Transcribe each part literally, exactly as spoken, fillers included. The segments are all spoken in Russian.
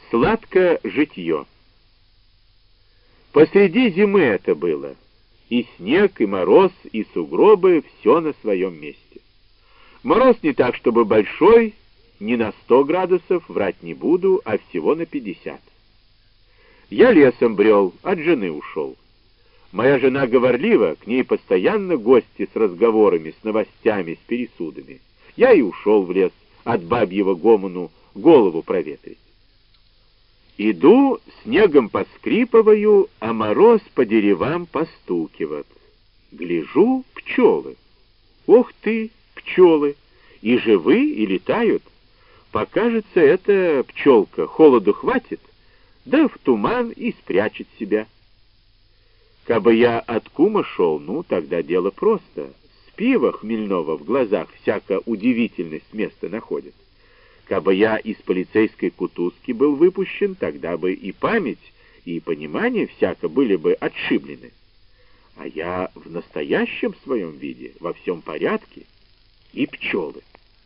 Сладко житье. Посреди зимы это было. И снег, и мороз, и сугробы — все на своем месте. Мороз не так, чтобы большой, не на сто градусов, врать не буду, а всего на пятьдесят. Я лесом брел, от жены ушел. Моя жена говорлива, к ней постоянно гости с разговорами, с новостями, с пересудами. Я и ушел в лес, от бабьего гомону, голову проветрить. Иду, снегом поскрипываю, а мороз по деревам постукивает. Гляжу — пчелы. Ох ты, пчелы! И живы, и летают. Покажется, эта пчелка холоду хватит, да в туман и спрячет себя. Кабы я от кума шел, ну, тогда дело просто. С пива хмельного в глазах всяко удивительность места находит. Кабы я из полицейской кутузки был выпущен, тогда бы и память, и понимание всяко были бы отшиблены. А я в настоящем своем виде, во всем порядке, и пчелы.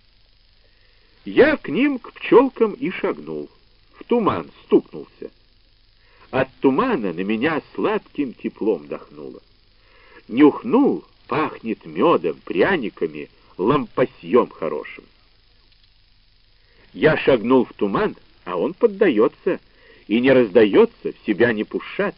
Я к ним, к пчелкам, и шагнул. В туман стукнулся. От тумана на меня сладким теплом дохнуло. Нюхнул, пахнет медом, пряниками, лампасьем хорошим. Я шагнул в туман, а он поддается и не раздается, в себя не пушат.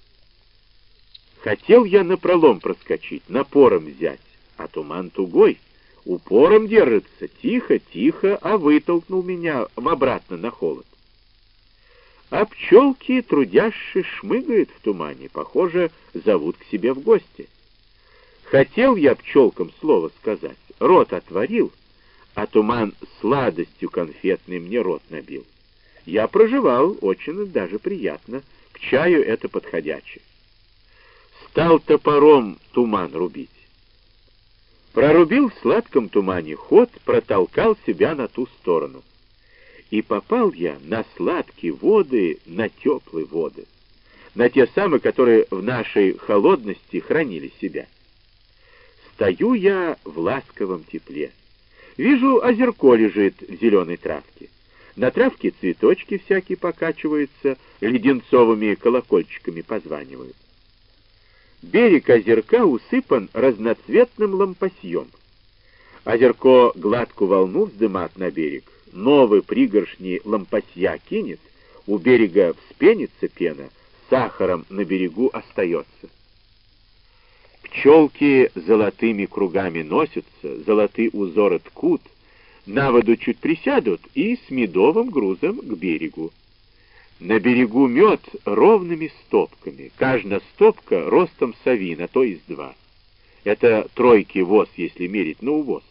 Хотел я напролом проскочить, напором взять, а туман тугой, упором держится, тихо, тихо, а вытолкнул меня в обратно на холод. А пчелки, трудящие, шмыгают в тумане, похоже, зовут к себе в гости. Хотел я пчелкам слово сказать, рот отворил, а туман сладостью конфетной мне рот набил. Я проживал, очень даже приятно, к чаю это подходяче. Стал топором туман рубить. Прорубил в сладком тумане ход, протолкал себя на ту сторону. И попал я на сладкие воды, на теплые воды, на те самые, которые в нашей холодности хранили себя. Стою я в ласковом тепле. Вижу, озерко лежит в зеленой травке. На травке цветочки всякие покачиваются, леденцовыми колокольчиками позванивают. Берег озерка усыпан разноцветным лампасьем. Озерко гладкую волну вздымает на берег, новые пригоршни лампасья кинет, у берега вспенится пена, сахаром на берегу остается. Пчелки золотыми кругами носятся, золотые узоры ткут, на воду чуть присядут и с медовым грузом к берегу. На берегу мед ровными стопками, каждая стопка ростом совин, а то и с два. Это тройки воз, если мерить на увоз.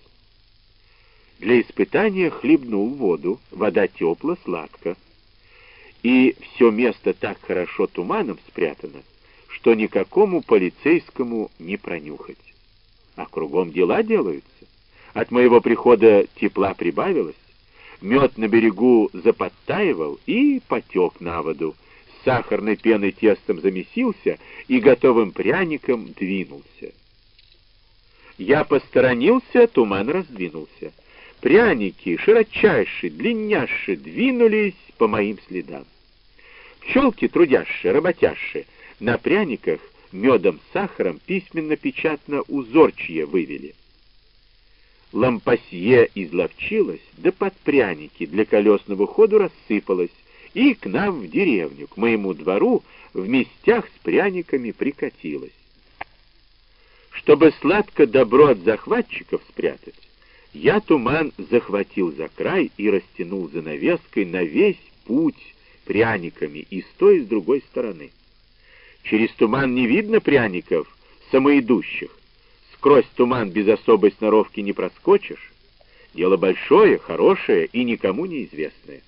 Для испытания хлебнул воду, вода тепла, сладко. И все место так хорошо туманом спрятано, что никакому полицейскому не пронюхать. А кругом дела делаются. От моего прихода тепла прибавилось, мед на берегу заподтаивал и потек на воду, с сахарной пеной тестом замесился и готовым пряником двинулся. Я посторонился, туман раздвинулся. Пряники, широчайшие, длинняшие, двинулись по моим следам. Пчелки, трудящие, работящие, на пряниках медом с сахаром письменно-печатно узорчье вывели. Лампасье изловчилось, да под пряники для колесного ходу рассыпалось, и к нам в деревню, к моему двору, в местях с пряниками прикатилось. Чтобы сладко добро от захватчиков спрятать, я туман захватил за край и растянул занавеской на весь путь пряниками и с той, и с другой стороны. Через туман не видно пряников, самоидущих. Сквозь туман без особой сноровки не проскочишь. Дело большое, хорошее и никому неизвестное.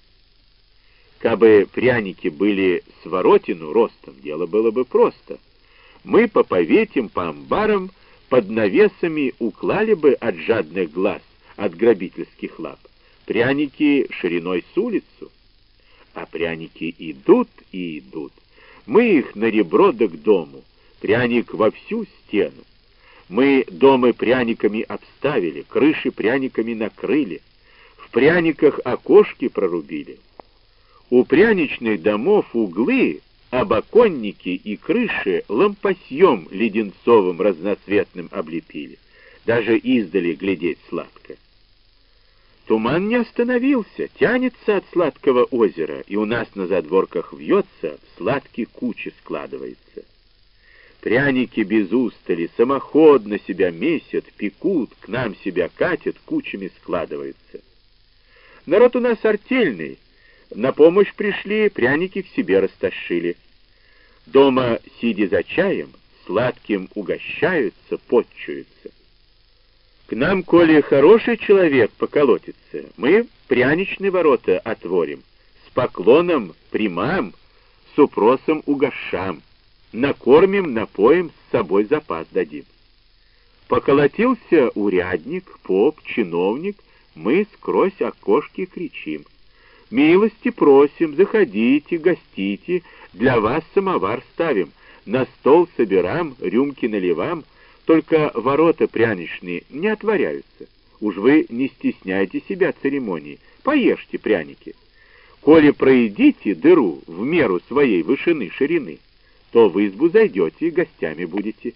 Кабы пряники были с воротину ростом, дело было бы просто. Мы по поветям, по амбарам, под навесами уклали бы от жадных глаз, от грабительских лап, пряники шириной с улицу. А пряники идут и идут. Мы их на ребро да к дому, пряник во всю стену. Мы дома пряниками обставили, крыши пряниками накрыли, в пряниках окошки прорубили. У пряничных домов углы, обоконники и крыши лампасьем леденцовым разноцветным облепили. Даже издали глядеть сладко. Туман не остановился, тянется от сладкого озера, и у нас на задворках вьется, в сладкие кучи складывается. Пряники без устали, самоходно себя месят, пекут, к нам себя катят, кучами складываются. Народ у нас артельный, на помощь пришли, пряники к себе растащили. Дома, сидя за чаем, сладким угощаются, потчуются. К нам, коли хороший человек поколотится, мы пряничные ворота отворим, с поклоном примам, с упросом угощам, накормим, напоим, с собой запас дадим. Поколотился урядник, поп, чиновник, мы сквозь окошки кричим: «Милости просим, заходите, гостите, для вас самовар ставим, на стол собираем, рюмки наливам, только ворота пряничные не отворяются. Уж вы не стесняйте себя церемонии, поешьте пряники. Коли проедите дыру в меру своей вышины, ширины, то в избу зайдете и гостями будете».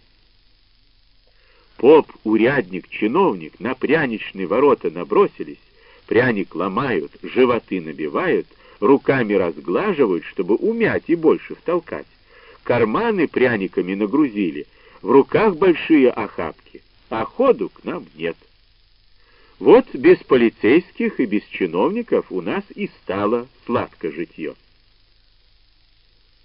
Поп, урядник, чиновник на пряничные ворота набросились, пряник ломают, животы набивают, руками разглаживают, чтобы умять и больше втолкать. Карманы пряниками нагрузили, в руках большие охапки, а ходу к нам нет. Вот без полицейских и без чиновников у нас и стало сладко житье.